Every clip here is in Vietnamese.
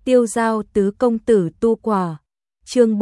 Tiêu giao tứ công tử tu quả. Chương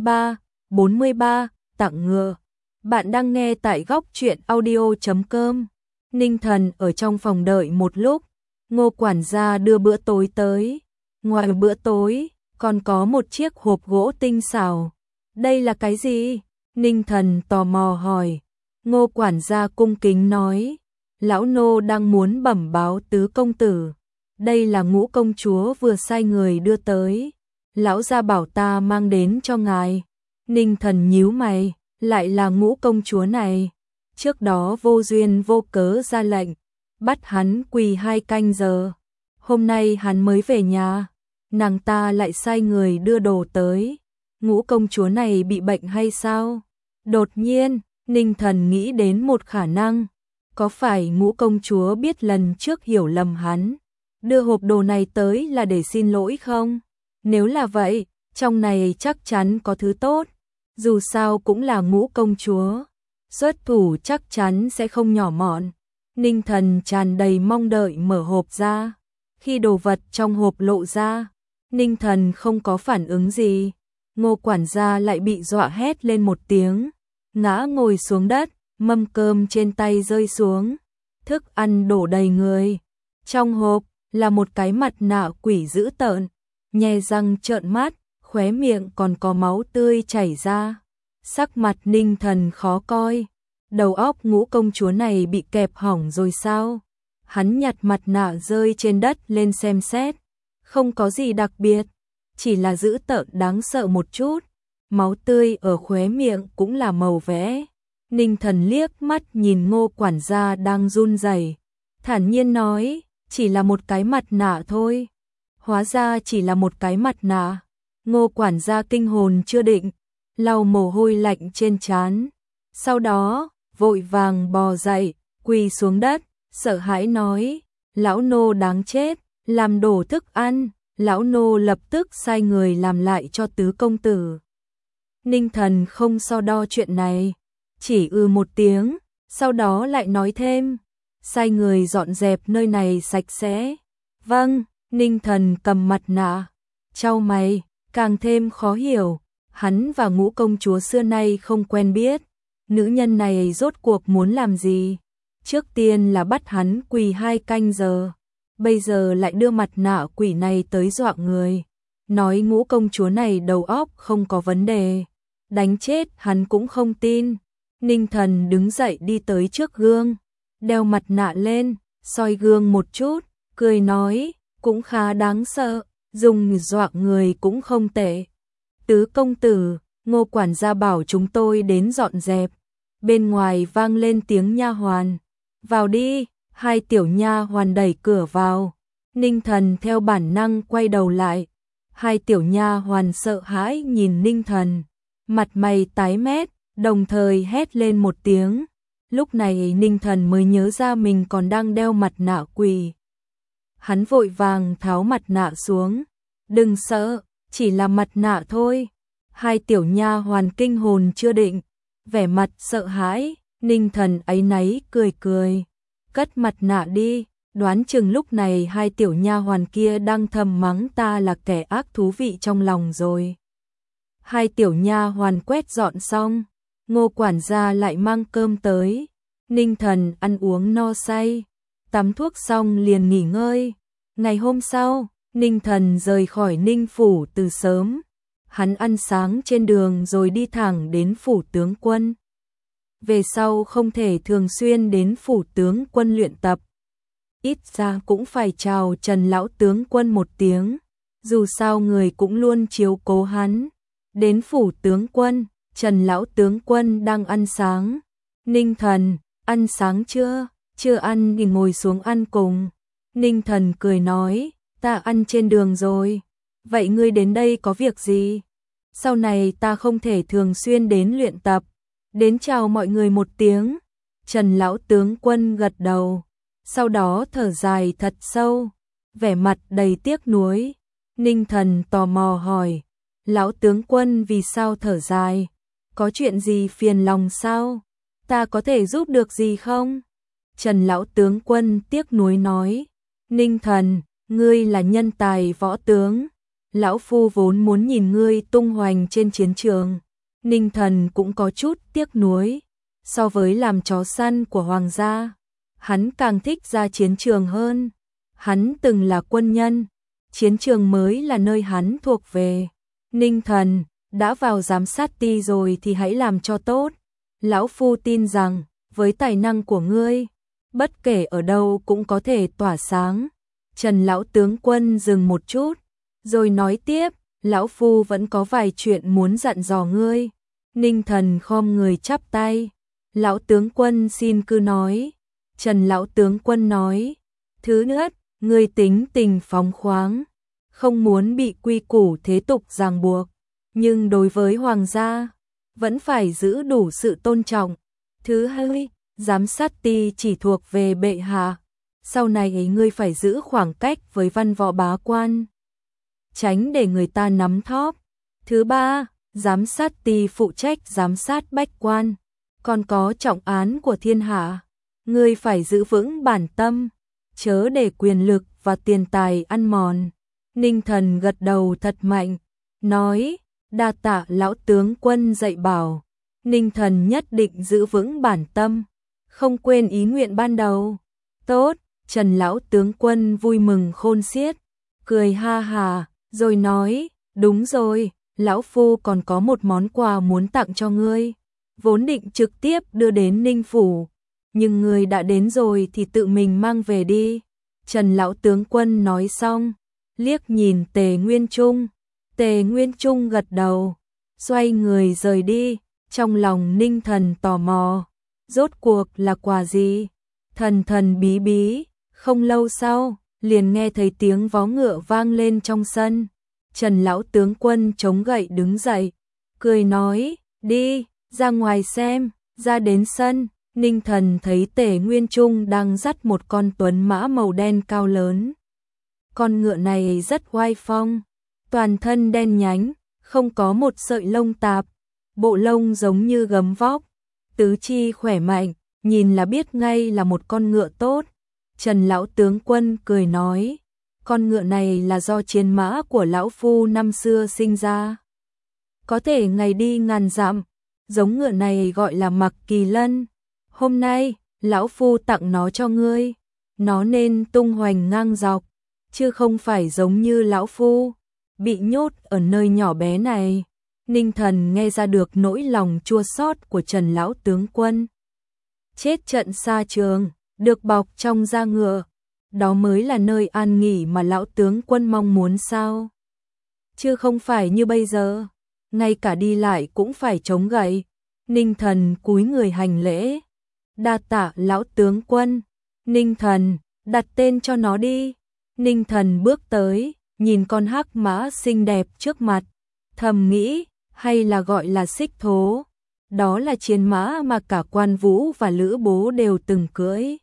43, tặng ngựa. Bạn đang nghe tại góc truyện audio.com. Ninh Thần ở trong phòng đợi một lúc, Ngô quản gia đưa bữa tối tới. Ngoài bữa tối, còn có một chiếc hộp gỗ tinh xảo. Đây là cái gì? Ninh Thần tò mò hỏi. Ngô quản gia cung kính nói, lão nô đang muốn bẩm báo tứ công tử. Đây là Ngũ công chúa vừa sai người đưa tới. Lão gia bảo ta mang đến cho ngài. Ninh Thần nhíu mày, lại là Ngũ công chúa này. Trước đó vô duyên vô cớ ra lệnh, bắt hắn quỳ 2 canh giờ. Hôm nay hắn mới về nhà, nàng ta lại sai người đưa đồ tới. Ngũ công chúa này bị bệnh hay sao? Đột nhiên, Ninh Thần nghĩ đến một khả năng. Có phải Ngũ công chúa biết lần trước hiểu lầm hắn, đưa hộp đồ này tới là để xin lỗi không? Nếu là vậy, trong này chắc chắn có thứ tốt. Dù sao cũng là Ngũ công chúa, xuất thủ chắc chắn sẽ không nhỏ mọn. Ninh Thần tràn đầy mong đợi mở hộp ra. Khi đồ vật trong hộp lộ ra, Ninh Thần không có phản ứng gì. Ngô quản gia lại bị dọa hét lên một tiếng, ngã ngồi xuống đất, mâm cơm trên tay rơi xuống, thức ăn đổ đầy người. Trong hộp là một cái mặt nạ quỷ dữ tợn, nhe răng trợn mắt, khóe miệng còn có máu tươi chảy ra. Sắc mặt Ninh Thần khó coi, đầu óc Ngũ công chúa này bị kẹp hỏng rồi sao? Hắn nhặt mặt nạ rơi trên đất lên xem xét, không có gì đặc biệt, chỉ là dữ tợn đáng sợ một chút. Máu tươi ở khóe miệng cũng là màu vẽ. Ninh Thần liếc mắt nhìn Ngô quản gia đang run rẩy, thản nhiên nói, chỉ là một cái mặt nạ thôi. Hóa ra chỉ là một cái mặt nạ. Ngô quản gia kinh hồn chưa định, lau mồ hôi lạnh trên trán. Sau đó, vội vàng bò dậy, quỳ xuống đất, sợ hãi nói, lão nô đáng chết, làm đổ thức ăn. Lão nô lập tức sai người làm lại cho tứ công tử. Ninh Thần không so đo chuyện này, chỉ một tiếng, sau đó lại nói thêm, sai người dọn dẹp nơi này sạch sẽ. Vâng. Ninh Thần cầm mặt nạ, chau mày, càng thêm khó hiểu. Hắn và Ngũ công chúa xưa nay không quen biết, nữ nhân này rốt cuộc muốn làm gì? Trước tiên là bắt hắn quỳ 2 canh giờ, bây giờ lại đưa mặt nạ quỷ này tới dọa người, nói Ngũ công chúa này đầu óc không có vấn đề, đánh chết hắn cũng không tin. Ninh Thần đứng dậy đi tới trước gương, đeo mặt nạ lên, soi gương một chút, cười nói, cũng khá đáng sợ, dùng dọa người cũng không tệ. Tứ công tử, Ngô quản gia bảo chúng tôi đến dọn dẹp. Bên ngoài vang lên tiếng nha hoàn, vào đi. 2 tiểu nha hoàn đẩy cửa vào. Ninh Thần theo bản năng quay đầu lại. 2 tiểu nha hoàn sợ hãi nhìn Ninh Thần, mặt mày tái mét, đồng thời hét lên một tiếng. Lúc này Ninh Thần mới nhớ ra mình còn đang đeo mặt nạ quỷ. Hắn vội vàng tháo mặt nạ xuống. Đừng sợ, chỉ là mặt nạ thôi. 2 tiểu nha hoàn kinh hồn chưa định, vẻ mặt sợ hãi. Ninh Thần áy náy cười cười, cất mặt nạ đi. Đoán chừng lúc này 2 tiểu nha hoàn kia đang thầm mắng ta là kẻ ác thú vị trong lòng rồi. 2 tiểu nha hoàn quét dọn xong, Ngô quản gia lại mang cơm tới. Ninh Thần ăn uống no say, tắm thuốc xong liền nghỉ ngơi. Ngày hôm sau, Ninh Thần rời khỏi Ninh phủ từ sớm. Hắn ăn sáng trên đường rồi đi thẳng đến phủ tướng quân. Về sau không thể thường xuyên đến phủ tướng quân luyện tập, ít ra cũng phải chào Trần lão tướng quân một tiếng, dù sao người cũng luôn chiếu cố hắn. Đến phủ tướng quân, Trần lão tướng quân đang ăn sáng. Ninh Thần, ăn sáng chưa? Chưa ăn thì ngồi xuống ăn cùng. Ninh Thần cười nói, ta ăn trên đường rồi. Vậy ngươi đến đây có việc gì? Sau này ta không thể thường xuyên đến luyện tập, đến chào mọi người một tiếng. Trần lão tướng quân gật đầu, sau đó thở dài thật sâu, vẻ mặt đầy tiếc nuối. Ninh Thần tò mò hỏi, lão tướng quân vì sao thở dài? Có chuyện gì phiền lòng sao? Ta có thể giúp được gì không? Trần lão tướng quân tiếc nuối nói, Ninh Thần, ngươi là nhân tài võ tướng, lão phu vốn muốn nhìn ngươi tung hoành trên chiến trường. Ninh Thần cũng có chút tiếc nuối, so với làm chó săn của hoàng gia, hắn càng thích ra chiến trường hơn. Hắn từng là quân nhân, chiến trường mới là nơi hắn thuộc về. Ninh Thần, đã vào giám sát ty rồi thì hãy làm cho tốt. Lão phu tin rằng, với tài năng của ngươi, bất kể ở đâu cũng có thể tỏa sáng. Trần lão tướng quân dừng một chút, rồi nói tiếp, lão phu vẫn có vài chuyện muốn dặn dò ngươi. Ninh Thần khom người chắp tay, lão tướng quân xin cứ nói. Trần lão tướng quân nói, thứ nhất, ngươi tính tình phóng khoáng, không muốn bị quy củ thế tục ràng buộc, nhưng đối với hoàng gia, vẫn phải giữ đủ sự tôn trọng. Thứ hai, giám sát ty chỉ thuộc về bệ hạ, sau này ngươi phải giữ khoảng cách với văn võ bá quan, tránh để người ta nắm thóp. Thứ ba, giám sát ty phụ trách giám sát bách quan, còn có trọng án của thiên hạ, ngươi phải giữ vững bản tâm, chớ để quyền lực và tiền tài ăn mòn. Ninh Thần gật đầu thật mạnh, nói, đa tạ lão tướng quân dạy bảo. Ninh Thần nhất định giữ vững bản tâm, không quên ý nguyện ban đầu. Tốt, Trần lão tướng quân vui mừng khôn xiết, cười ha hà, rồi nói, đúng rồi, lão phu còn có một món quà muốn tặng cho ngươi, vốn định trực tiếp đưa đến Ninh phủ, nhưng ngươi đã đến rồi thì tự mình mang về đi. Trần lão tướng quân nói xong, liếc nhìn Tề Nguyên Trung. Tề Nguyên Trung gật đầu, xoay người rời đi. Trong lòng Ninh Thần tò mò, rốt cuộc là quà gì? Thần thần bí bí. Không lâu sau, liền nghe thấy tiếng vó ngựa vang lên trong sân. Trần lão tướng quân chống gậy đứng dậy, cười nói, đi, ra ngoài xem. Ra đến sân, Ninh Thần thấy Tề Nguyên Trung đang dắt một con tuấn mã màu đen cao lớn. Con ngựa này rất oai phong, toàn thân đen nhánh, không có một sợi lông tạp, bộ lông giống như gấm vóc, tứ chi khỏe mạnh, nhìn là biết ngay là một con ngựa tốt. Trần lão tướng quân cười nói, con ngựa này là do chiến mã của lão phu năm xưa sinh ra, có thể ngày đi ngàn dặm, giống ngựa này gọi là Mặc Kỳ Lân. Hôm nay, lão phu tặng nó cho ngươi, nó nên tung hoành ngang dọc, chứ không phải giống như lão phu, bị nhốt ở nơi nhỏ bé này. Ninh Thần nghe ra được nỗi lòng chua xót của Trần lão tướng quân. Chết trận xa trường, được bọc trong da ngựa, đó mới là nơi an nghỉ mà lão tướng quân mong muốn sao? Chứ không phải như bây giờ, ngay cả đi lại cũng phải chống gậy. Ninh Thần cúi người hành lễ, đa tạ lão tướng quân. Ninh Thần, đặt tên cho nó đi. Ninh Thần bước tới, nhìn con hắc mã xinh đẹp trước mặt, thầm nghĩ, hay là gọi là Xích Thố. Đó là chiến mã mà cả Quan Vũ và Lữ Bố đều từng cưỡi.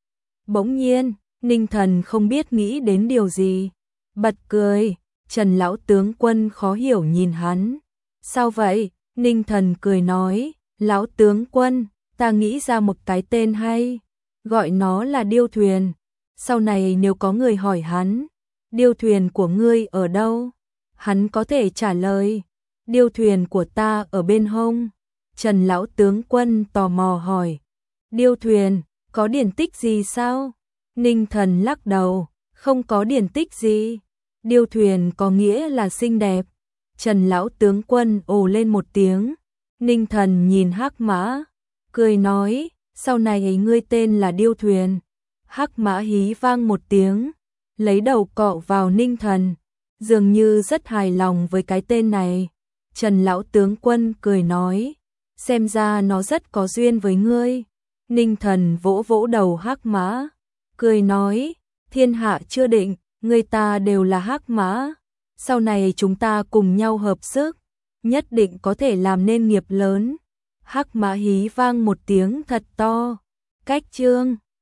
Bỗng nhiên, Ninh Thần không biết nghĩ đến điều gì, bật cười. Trần lão tướng quân khó hiểu nhìn hắn. Sao vậy? Ninh Thần cười nói, lão tướng quân, ta nghĩ ra một cái tên hay, gọi nó là Điêu Thuyền. Sau này nếu có người hỏi hắn, điêu thuyền của ngươi ở đâu? Hắn có thể trả lời, điêu thuyền của ta ở bên hông. Trần lão tướng quân tò mò hỏi, điêu thuyền, có điển tích gì sao? Ninh Thần lắc đầu, không có điển tích gì. Điêu thuyền có nghĩa là xinh đẹp. Trần lão tướng quân ồ lên một tiếng. Ninh Thần nhìn hắc mã, cười nói, sau này ngươi tên là Điêu Thuyền. Hắc mã hí vang một tiếng, lấy đầu cọ vào Ninh Thần, dường như rất hài lòng với cái tên này. Trần lão tướng quân cười nói, xem ra nó rất có duyên với ngươi. Ninh Thần vỗ vỗ đầu hắc mã, cười nói, thiên hạ chưa định, người ta đều là hắc mã, sau này chúng ta cùng nhau hợp sức, nhất định có thể làm nên nghiệp lớn. Hắc mã hí vang một tiếng thật to. Cách chương